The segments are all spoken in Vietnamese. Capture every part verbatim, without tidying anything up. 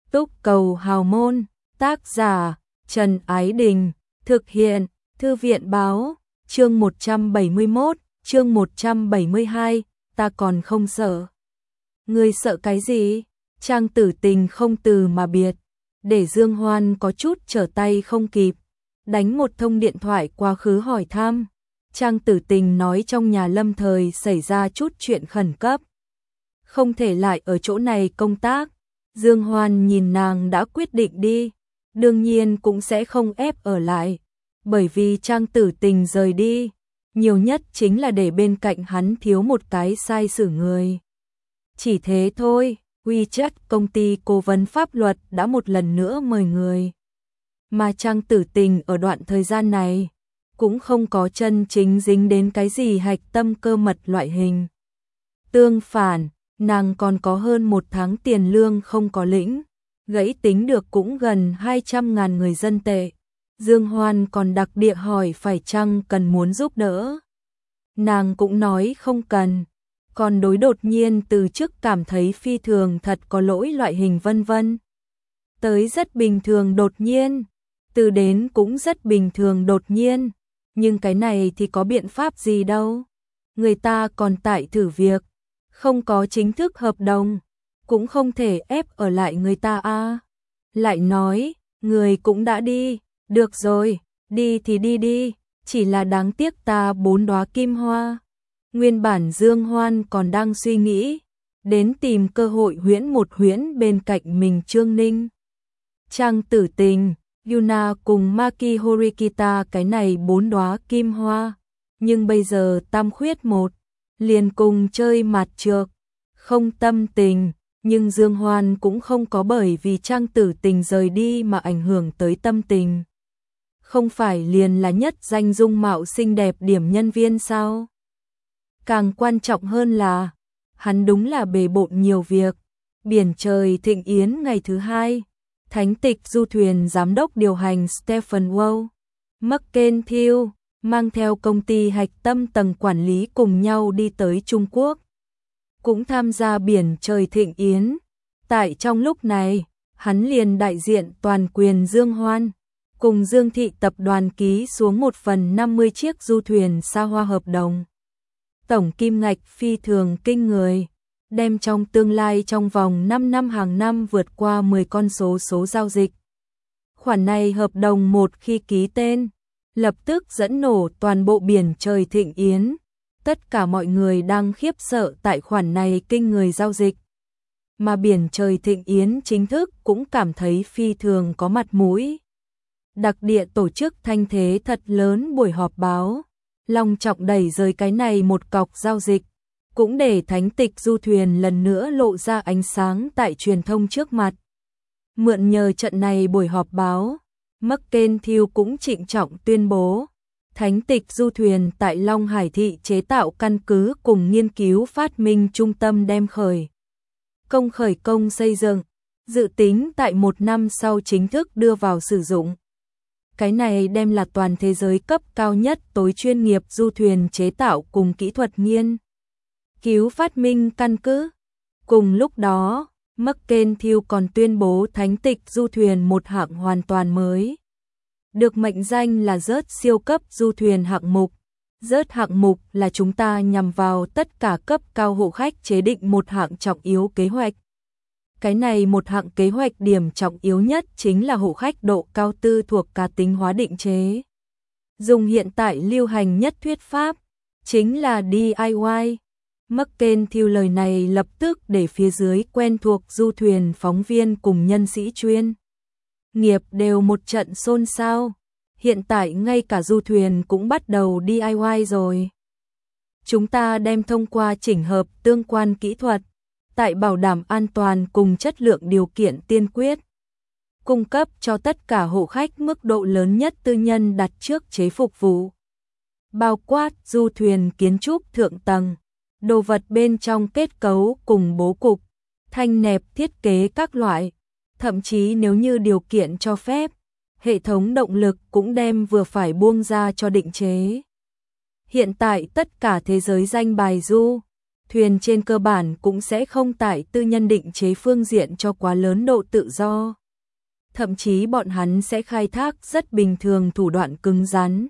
Túc Cầu Hào Môn, tác giả Trần Ái Đình, thực hiện Thư viện Báo, chương một trăm bảy mươi mốt, chương một trăm bảy mươi hai, ta còn không sợ. Ngươi sợ cái gì? Trang Tử Tình không từ mà biệt, để Dương Hoan có chút trở tay không kịp, đánh một thông điện thoại quá khứ hỏi thăm. Trang Tử Tình nói trong nhà lâm thời xảy ra chút chuyện khẩn cấp, không thể lại ở chỗ này công tác. Dương Hoan nhìn nàng đã quyết định đi, đương nhiên cũng sẽ không ép ở lại, bởi vì Trang Tử Tình rời đi, nhiều nhất chính là để bên cạnh hắn thiếu một cái sai sử người. Chỉ thế thôi. WeChat công ty cố vấn pháp luật đã một lần nữa mời người. Mà Trang Tử Tình ở đoạn thời gian này cũng không có chân chính dính đến cái gì hạch tâm cơ mật loại hình. Tương phản, nàng còn có hơn một tháng tiền lương không có lĩnh, gãy tính được cũng gần hai trăm ngàn người dân tệ. Dương Hoan còn đặc địa hỏi phải chăng cần muốn giúp đỡ. Nàng cũng nói không cần. Còn đối đột nhiên từ chức cảm thấy phi thường thật có lỗi loại hình vân vân. Tới rất bình thường đột nhiên, từ đến cũng rất bình thường đột nhiên, nhưng cái này thì có biện pháp gì đâu. Người ta còn tại thử việc, không có chính thức hợp đồng, cũng không thể ép ở lại người ta a. À. Lại nói, người cũng đã đi, được rồi, đi thì đi đi, chỉ là đáng tiếc ta bốn đóa kim hoa. Nguyên bản Dương Hoan còn đang suy nghĩ, đến tìm cơ hội huyễn một huyễn bên cạnh mình Trương Ninh. Trang Tử Tình, Yuna cùng Maki Horikita cái này bốn đóa kim hoa, nhưng bây giờ tam khuyết một, liền cùng chơi mặt trược, không tâm tình, nhưng Dương Hoan cũng không có bởi vì Trang Tử Tình rời đi mà ảnh hưởng tới tâm tình. Không phải liền là nhất danh dung mạo xinh đẹp điểm nhân viên sao? Càng quan trọng hơn là, hắn đúng là bề bộn nhiều việc. Biển Trời Thịnh Yến ngày thứ hai, thánh tịch du thuyền giám đốc điều hành Stephen Wow, McKenzie mang theo công ty hạch tâm tầng quản lý cùng nhau đi tới Trung Quốc. Cũng tham gia Biển Trời Thịnh Yến. Tại trong lúc này, hắn liền đại diện toàn quyền Dương Hoan, cùng Dương Thị tập đoàn ký xuống một phần năm mươi chiếc du thuyền xa hoa hợp đồng. Tổng kim ngạch phi thường kinh người, đem trong tương lai trong vòng năm năm hàng năm vượt qua mười con số số giao dịch. Khoản này hợp đồng một khi ký tên, lập tức dẫn nổ toàn bộ Biển Trời Thịnh Yến. Tất cả mọi người đang khiếp sợ tại khoản này kinh người giao dịch. Mà Biển Trời Thịnh Yến chính thức cũng cảm thấy phi thường có mặt mũi. Đặc địa tổ chức thanh thế thật lớn buổi họp báo, long trọng đẩy rời cái này một cọc giao dịch, cũng để thánh tịch du thuyền lần nữa lộ ra ánh sáng tại truyền thông trước mặt. Mượn nhờ trận này buổi họp báo, McKenzie cũng trịnh trọng tuyên bố, thánh tịch du thuyền tại Long Hải thị chế tạo căn cứ cùng nghiên cứu phát minh trung tâm đem khởi công khởi công xây dựng, dự tính tại một năm sau chính thức đưa vào sử dụng. Cái này đem là toàn thế giới cấp cao nhất tối chuyên nghiệp du thuyền chế tạo cùng kỹ thuật nghiên cứu phát minh căn cứ. Cùng lúc đó, McKenzie còn tuyên bố thánh tịch du thuyền một hạng hoàn toàn mới, được mệnh danh là rớt siêu cấp du thuyền hạng mục. Rớt hạng mục là chúng ta nhằm vào tất cả cấp cao hộ khách chế định một hạng trọng yếu kế hoạch. Cái này một hạng kế hoạch điểm trọng yếu nhất chính là hộ khách độ cao tư thuộc cá tính hóa định chế. Dùng hiện tại lưu hành nhất thuyết pháp, chính là đê i y. McKenzie lời này lập tức để phía dưới quen thuộc du thuyền phóng viên cùng nhân sĩ chuyên nghiệp đều một trận xôn xao. Hiện tại ngay cả du thuyền cũng bắt đầu đê i y rồi. Chúng ta đem thông qua chỉnh hợp tương quan kỹ thuật, tại bảo đảm an toàn cùng chất lượng điều kiện tiên quyết, cung cấp cho tất cả hộ khách mức độ lớn nhất tư nhân đặt trước chế phục vụ. Bao quát du thuyền kiến trúc thượng tầng, đồ vật bên trong kết cấu cùng bố cục, thanh nẹp thiết kế các loại, thậm chí nếu như điều kiện cho phép, hệ thống động lực cũng đem vừa phải buông ra cho định chế. Hiện tại tất cả thế giới danh bài du thuyền trên cơ bản cũng sẽ không tại tư nhân định chế phương diện cho quá lớn độ tự do. Thậm chí bọn hắn sẽ khai thác rất bình thường thủ đoạn cứng rắn,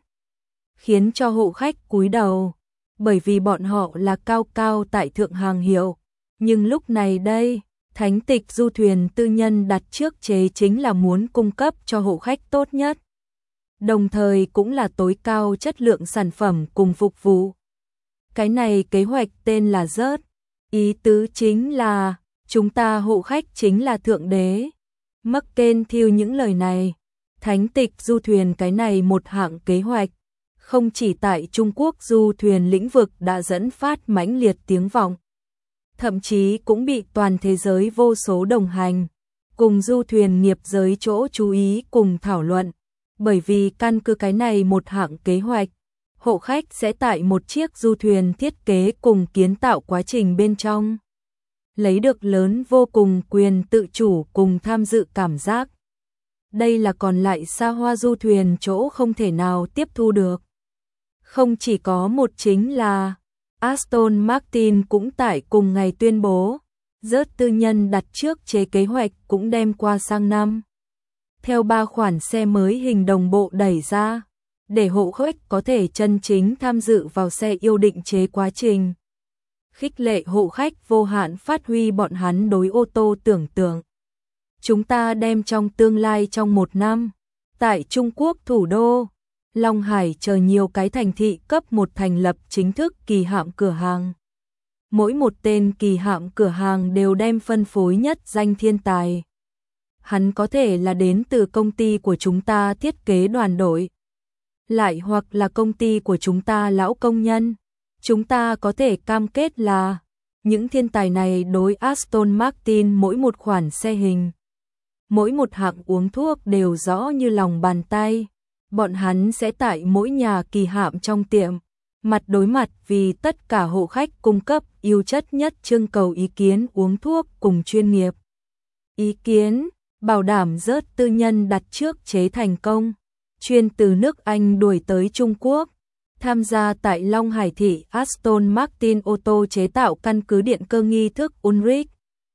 khiến cho hộ khách cúi đầu, bởi vì bọn họ là cao cao tại thượng hàng hiệu. Nhưng lúc này đây, thánh tịch du thuyền tư nhân đặt trước chế chính là muốn cung cấp cho hộ khách tốt nhất, đồng thời cũng là tối cao chất lượng sản phẩm cùng phục vụ. Cái này kế hoạch tên là rớt, ý tứ chính là chúng ta hộ khách chính là thượng đế. Merkel thiêu những lời này, thánh tịch du thuyền cái này một hạng kế hoạch, không chỉ tại Trung Quốc du thuyền lĩnh vực đã dẫn phát mãnh liệt tiếng vọng, thậm chí cũng bị toàn thế giới vô số đồng hành, cùng du thuyền nghiệp giới chỗ chú ý cùng thảo luận, bởi vì căn cứ cái này một hạng kế hoạch, hộ khách sẽ tại một chiếc du thuyền thiết kế cùng kiến tạo quá trình bên trong, lấy được lớn vô cùng quyền tự chủ cùng tham dự cảm giác. Đây là còn lại xa hoa du thuyền chỗ không thể nào tiếp thu được. Không chỉ có một chính là Aston Martin cũng tại cùng ngày tuyên bố, rớt tư nhân đặt trước chế kế hoạch cũng đem qua sang năm. Theo ba khoản xe mới hình đồng bộ đẩy ra, để hộ khách có thể chân chính tham dự vào xe yêu định chế quá trình. Khích lệ hộ khách vô hạn phát huy bọn hắn đối ô tô tưởng tượng. Chúng ta đem trong tương lai trong một năm, tại Trung Quốc thủ đô, Long Hải chờ nhiều cái thành thị cấp một thành lập chính thức kỳ hạm cửa hàng. Mỗi một tên kỳ hạm cửa hàng đều đem phân phối nhất danh thiên tài. Hắn có thể là đến từ công ty của chúng ta thiết kế đoàn đội, lại hoặc là công ty của chúng ta lão công nhân. Chúng ta có thể cam kết là những thiên tài này đối Aston Martin mỗi một khoản xe hình, mỗi một hạng uống thuốc đều rõ như lòng bàn tay. Bọn hắn sẽ tại mỗi nhà kỳ hạm trong tiệm, mặt đối mặt vì tất cả hộ khách cung cấp ưu chất nhất trưng cầu ý kiến uống thuốc cùng chuyên nghiệp. Ý kiến, bảo đảm rớt tư nhân đặt trước chế thành công, chuyên từ nước Anh đuổi tới Trung Quốc. Tham gia tại Long Hải thị Aston Martin ô tô chế tạo căn cứ điện cơ nghi thức Ulrich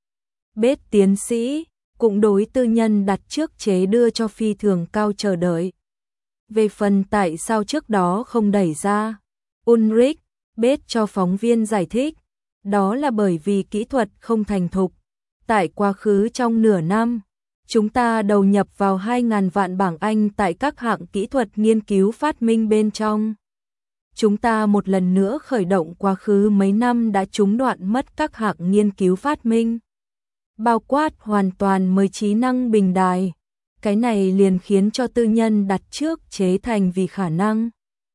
Bết tiến sĩ, cũng đối tư nhân đặt trước chế đưa cho phi thường cao chờ đợi. Về phần tại sao trước đó không đẩy ra, Ulrich Bết cho phóng viên giải thích, đó là bởi vì kỹ thuật không thành thục. Tại quá khứ trong nửa năm, chúng ta đầu nhập vào hai nghìn vạn bảng Anh tại các hạng kỹ thuật nghiên cứu phát minh bên trong. Chúng ta một lần nữa khởi động quá khứ mấy năm đã trúng đoạn mất các hạng nghiên cứu phát minh, bao quát hoàn toàn mới trí năng bình đài. Cái này liền khiến cho tư nhân đặt trước chế thành vì khả năng.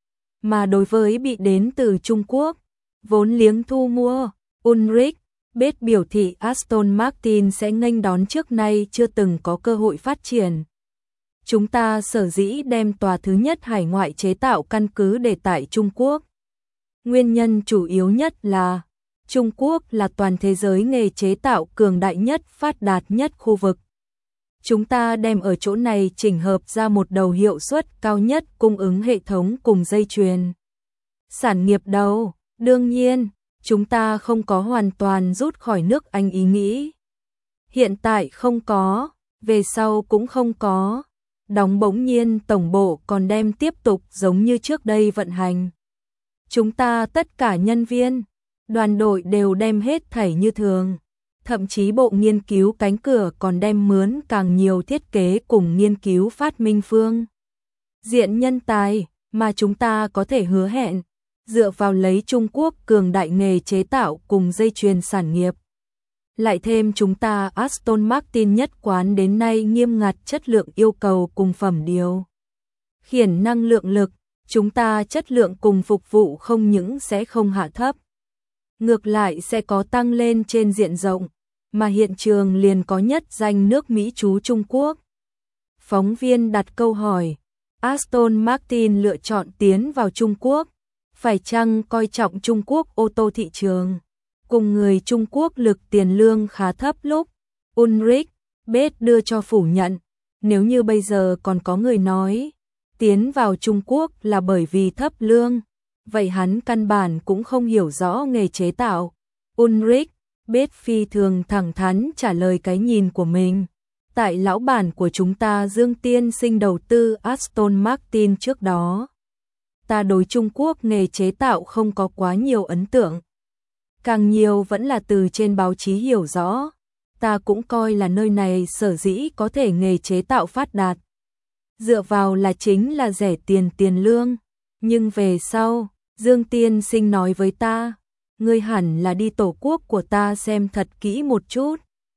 Mà đối với bị đến từ Trung Quốc, vốn liếng thu mua, Ulrich Bết biểu thị Aston Martin sẽ nghênh đón trước nay chưa từng có cơ hội phát triển. Chúng ta sở dĩ đem tòa thứ nhất hải ngoại chế tạo căn cứ để tại Trung Quốc. Nguyên nhân chủ yếu nhất là Trung Quốc là toàn thế giới nghề chế tạo cường đại nhất, phát đạt nhất khu vực. Chúng ta đem ở chỗ này chỉnh hợp ra một đầu hiệu suất cao nhất cung ứng hệ thống cùng dây chuyền sản nghiệp đầu. Đương nhiên, chúng ta không có hoàn toàn rút khỏi nước Anh ý nghĩ. Hiện tại không có, về sau cũng không có. Đóng bỗng nhiên tổng bộ còn đem tiếp tục giống như trước đây vận hành. Chúng ta tất cả nhân viên, đoàn đội đều đem hết thảy như thường. Thậm chí bộ nghiên cứu cánh cửa còn đem mướn càng nhiều thiết kế cùng nghiên cứu phát minh phương diện nhân tài mà chúng ta có thể hứa hẹn, dựa vào lấy Trung Quốc cường đại nghề chế tạo cùng dây chuyền sản nghiệp. Lại thêm chúng ta Aston Martin nhất quán đến nay nghiêm ngặt chất lượng yêu cầu cùng phẩm điều khiển năng lượng lực, chúng ta chất lượng cùng phục vụ không những sẽ không hạ thấp, ngược lại sẽ có tăng lên trên diện rộng, mà hiện trường liền có nhất danh nước Mỹ trú Trung Quốc. Phóng viên đặt câu hỏi, Aston Martin lựa chọn tiến vào Trung Quốc, phải chăng coi trọng Trung Quốc ô tô thị trường, cùng người Trung Quốc lực tiền lương khá thấp lúc, Ulrich Bết đưa cho phủ nhận, nếu như bây giờ còn có người nói, tiến vào Trung Quốc là bởi vì thấp lương, vậy hắn căn bản cũng không hiểu rõ nghề chế tạo, Ulrich, Bết phi thường thẳng thắn trả lời cái nhìn của mình. Tại lão bản của chúng ta Dương tiên sinh đầu tư Aston Martin trước đó. Ta đối Trung Quốc nghề chế tạo không có quá nhiều ấn tượng. Càng nhiều vẫn là từ trên báo chí hiểu rõ. Ta cũng coi là nơi này sở dĩ có thể nghề chế tạo phát đạt. Dựa vào là chính là rẻ tiền tiền lương. Nhưng về sau, Dương tiên sinh nói với ta, ngươi hẳn là đi tổ quốc của ta xem thật kỹ một chút.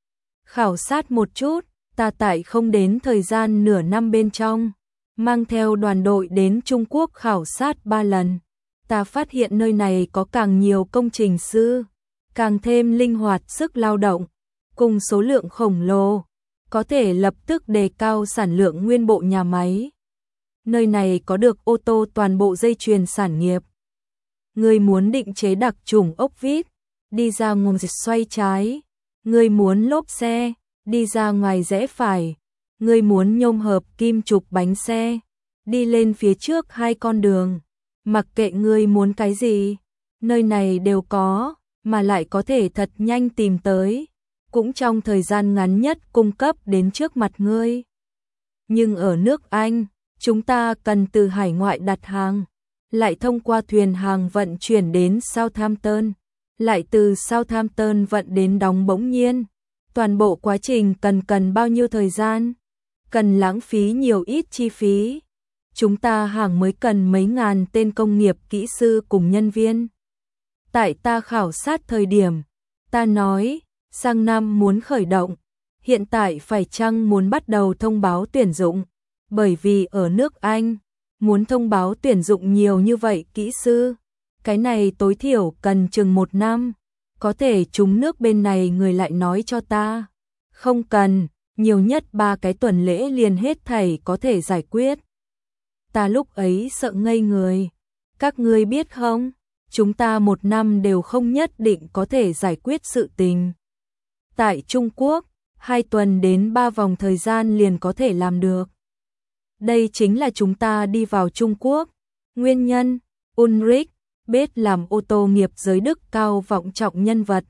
Khảo sát một chút, ta tại không đến thời gian nửa năm bên trong, mang theo đoàn đội đến Trung Quốc khảo sát ba lần. Ta phát hiện nơi này có càng nhiều công trình sư, càng thêm linh hoạt sức lao động, cùng số lượng khổng lồ, có thể lập tức đề cao sản lượng nguyên bộ nhà máy. Nơi này có được ô tô toàn bộ dây chuyền sản nghiệp. Người muốn định chế đặc trùng ốc vít, đi ra ngoài xoay trái. Người muốn lốp xe, đi ra ngoài rẽ phải. Người muốn nhôm hợp kim trục bánh xe, đi lên phía trước hai con đường. Mặc kệ người muốn cái gì, nơi này đều có, mà lại có thể thật nhanh tìm tới, cũng trong thời gian ngắn nhất cung cấp đến trước mặt ngươi. Nhưng ở nước Anh, chúng ta cần từ hải ngoại đặt hàng, lại thông qua thuyền hàng vận chuyển đến Southampton, lại từ Southampton vận đến đóng Bỗng Nhiên. Toàn bộ quá trình cần cần bao nhiêu thời gian? Cần lãng phí nhiều ít chi phí. Chúng ta hàng mới cần mấy ngàn tên công nghiệp kỹ sư cùng nhân viên. Tại ta khảo sát thời điểm, ta nói, sang năm muốn khởi động, hiện tại phải chăng muốn bắt đầu thông báo tuyển dụng, bởi vì ở nước Anh, muốn thông báo tuyển dụng nhiều như vậy kỹ sư, cái này tối thiểu cần chừng một năm, có thể chúng nước bên này người lại nói cho ta, không cần, nhiều nhất ba cái tuần lễ liền hết thảy có thể giải quyết. Ta lúc ấy sợ ngây người, các ngươi biết không, chúng ta một năm đều không nhất định có thể giải quyết sự tình. Tại Trung Quốc, hai tuần đến ba vòng thời gian liền có thể làm được. Đây chính là chúng ta đi vào Trung Quốc. Nguyên nhân, Ulrich, Bết làm ô tô nghiệp giới Đức cao vọng trọng nhân vật.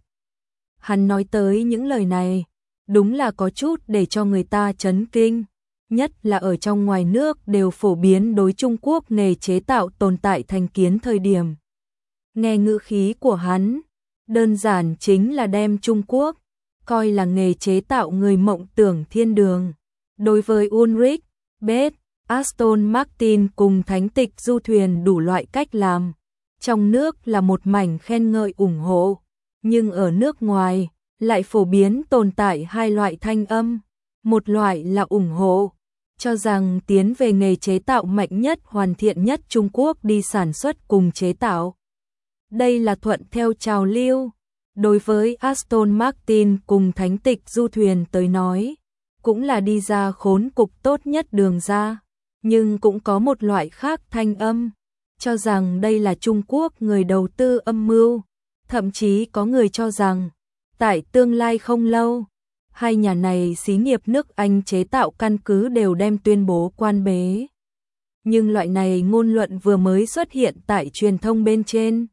Hắn nói tới những lời này, đúng là có chút để cho người ta chấn kinh. Nhất là ở trong ngoài nước đều phổ biến đối Trung Quốc nghề chế tạo tồn tại thành kiến thời điểm. Nghe ngữ khí của hắn, đơn giản chính là đem Trung Quốc coi là nghề chế tạo người mộng tưởng thiên đường. Đối với Ulrich, Bết, Aston Martin cùng thánh tịch du thuyền đủ loại cách làm, trong nước là một mảnh khen ngợi ủng hộ, nhưng ở nước ngoài lại phổ biến tồn tại hai loại thanh âm. Một loại là ủng hộ, cho rằng tiến về nghề chế tạo mạnh nhất hoàn thiện nhất Trung Quốc đi sản xuất cùng chế tạo. Đây là thuận theo trào lưu. Đối với Aston Martin cùng thánh tịch du thuyền tới nói, cũng là đi ra khốn cục tốt nhất đường ra. Nhưng cũng có một loại khác thanh âm, cho rằng đây là Trung Quốc người đầu tư âm mưu. Thậm chí có người cho rằng, tại tương lai không lâu, hai nhà này xí nghiệp nước Anh chế tạo căn cứ đều đem tuyên bố quan bế. Nhưng loại này ngôn luận vừa mới xuất hiện tại truyền thông bên trên.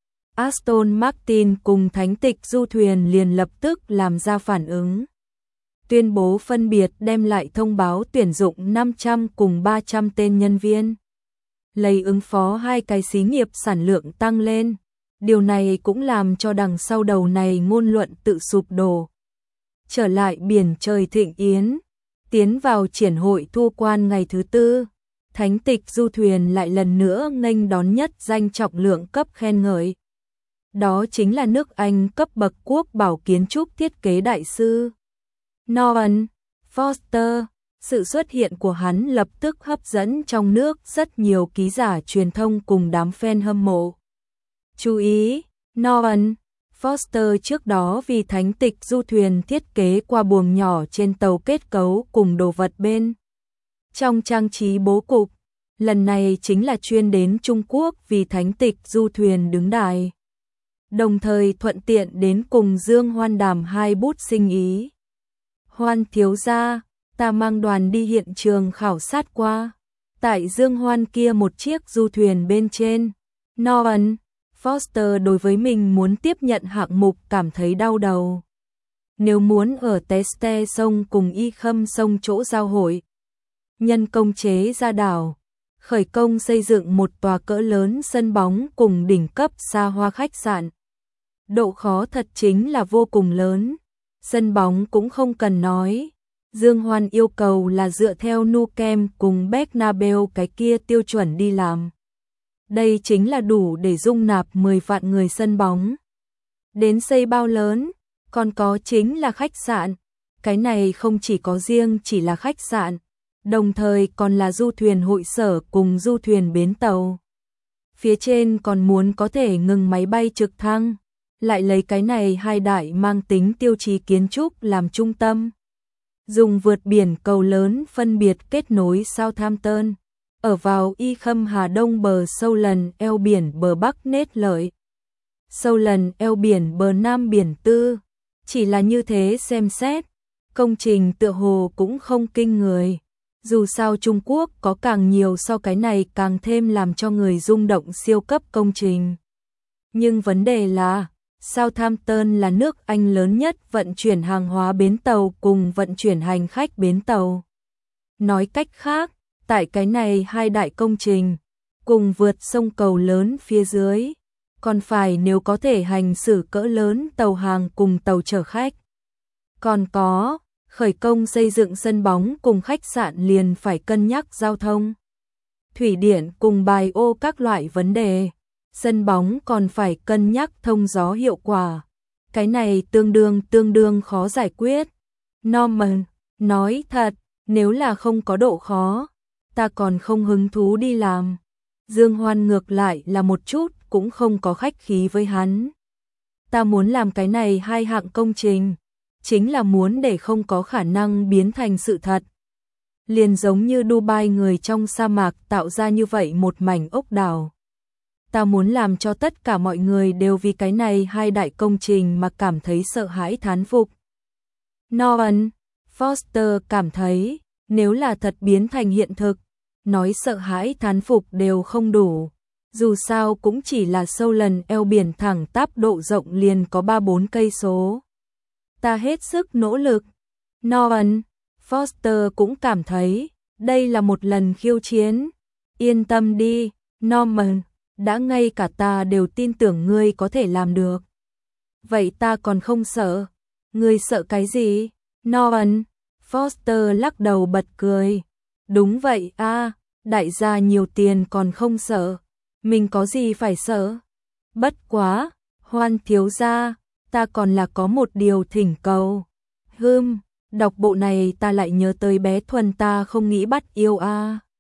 Aston Martin cùng thánh tịch du thuyền liền lập tức làm ra phản ứng. Tuyên bố phân biệt đem lại thông báo tuyển dụng năm trăm cùng ba trăm tên nhân viên. Lấy ứng phó hai cái xí nghiệp sản lượng tăng lên. Điều này cũng làm cho đằng sau đầu này ngôn luận tự sụp đổ. Trở lại biển trời thịnh yến, tiến vào triển hội thu quan ngày thứ tư, thánh tịch du thuyền lại lần nữa nghênh đón nhất danh trọng lượng cấp khen ngợi. Đó chính là nước Anh cấp bậc quốc bảo kiến trúc thiết kế đại sư Norman Foster. Sự xuất hiện của hắn lập tức hấp dẫn trong nước rất nhiều ký giả truyền thông cùng đám fan hâm mộ. Chú ý, Norman Foster trước đó vì thánh tịch du thuyền thiết kế qua buồng nhỏ trên tàu kết cấu cùng đồ vật bên trong trang trí bố cục. Lần này chính là chuyên đến Trung Quốc vì thánh tịch du thuyền đứng đài. Đồng thời thuận tiện đến cùng Dương Hoan đàm hai bút sinh ý. Hoan thiếu gia, ta mang đoàn đi hiện trường khảo sát qua. Tại Dương Hoan kia một chiếc du thuyền bên trên, Norman Foster đối với mình muốn tiếp nhận hạng mục cảm thấy đau đầu. Nếu muốn ở Teste sông cùng Y Khâm sông chỗ giao hội, nhân công chế ra đảo, khởi công xây dựng một tòa cỡ lớn sân bóng cùng đỉnh cấp xa hoa khách sạn. Độ khó thật chính là vô cùng lớn. Sân bóng cũng không cần nói. Dương Hoan yêu cầu là dựa theo Nou Camp cùng Bernabeu cái kia tiêu chuẩn đi làm. Đây chính là đủ để dung nạp mười vạn người sân bóng. Đến xây bao lớn, còn có chính là khách sạn. Cái này không chỉ có riêng chỉ là khách sạn, đồng thời còn là du thuyền hội sở cùng du thuyền bến tàu. Phía trên còn muốn có thể ngừng máy bay trực thăng, lại lấy cái này hai đại mang tính tiêu chí kiến trúc làm trung tâm. Dùng vượt biển cầu lớn phân biệt kết nối Southampton, ở vào Y Khâm Hà Đông bờ sâu lần eo biển bờ Bắc Nết Lợi, sâu lần eo biển bờ Nam biển Tư. Chỉ là như thế xem xét, công trình tựa hồ cũng không kinh người. Dù sao Trung Quốc có càng nhiều so cái này càng thêm làm cho người rung động siêu cấp công trình. Nhưng vấn đề là, Southampton là nước Anh lớn nhất vận chuyển hàng hóa bến tàu cùng vận chuyển hành khách bến tàu. Nói cách khác, tại cái này hai đại công trình, cùng vượt sông cầu lớn phía dưới, còn phải nếu có thể hành xử cỡ lớn tàu hàng cùng tàu chở khách. Còn có, khởi công xây dựng sân bóng cùng khách sạn liền phải cân nhắc giao thông, thủy điện cùng bài ô các loại vấn đề. Sân bóng còn phải cân nhắc thông gió hiệu quả. Cái này tương đương tương đương khó giải quyết. Norman, nói thật, nếu là không có độ khó, ta còn không hứng thú đi làm. Dương Hoan ngược lại là một chút cũng không có khách khí với hắn. Ta muốn làm cái này hai hạng công trình, chính là muốn để không có khả năng biến thành sự thật. Liền giống như Dubai người trong sa mạc tạo ra như vậy một mảnh ốc đảo. Ta muốn làm cho tất cả mọi người đều vì cái này hai đại công trình mà cảm thấy sợ hãi thán phục. Norman, Foster cảm thấy, nếu là thật biến thành hiện thực, nói sợ hãi thán phục đều không đủ. Dù sao cũng chỉ là sâu lần eo biển thẳng tắp độ rộng liền có ba bốn cây số. Ta hết sức nỗ lực. Norman, Foster cũng cảm thấy, đây là một lần khiêu chiến. Yên tâm đi, Norman. Đã ngay cả ta đều tin tưởng ngươi có thể làm được. Vậy ta còn không sợ. Ngươi sợ cái gì? Norman, Foster lắc đầu bật cười. Đúng vậy a, đại gia nhiều tiền còn không sợ. Mình có gì phải sợ? Bất quá, Hoan thiếu gia, ta còn là có một điều thỉnh cầu. Hừm, đọc bộ này ta lại nhớ tới bé Thuần ta không nghĩ bắt yêu a.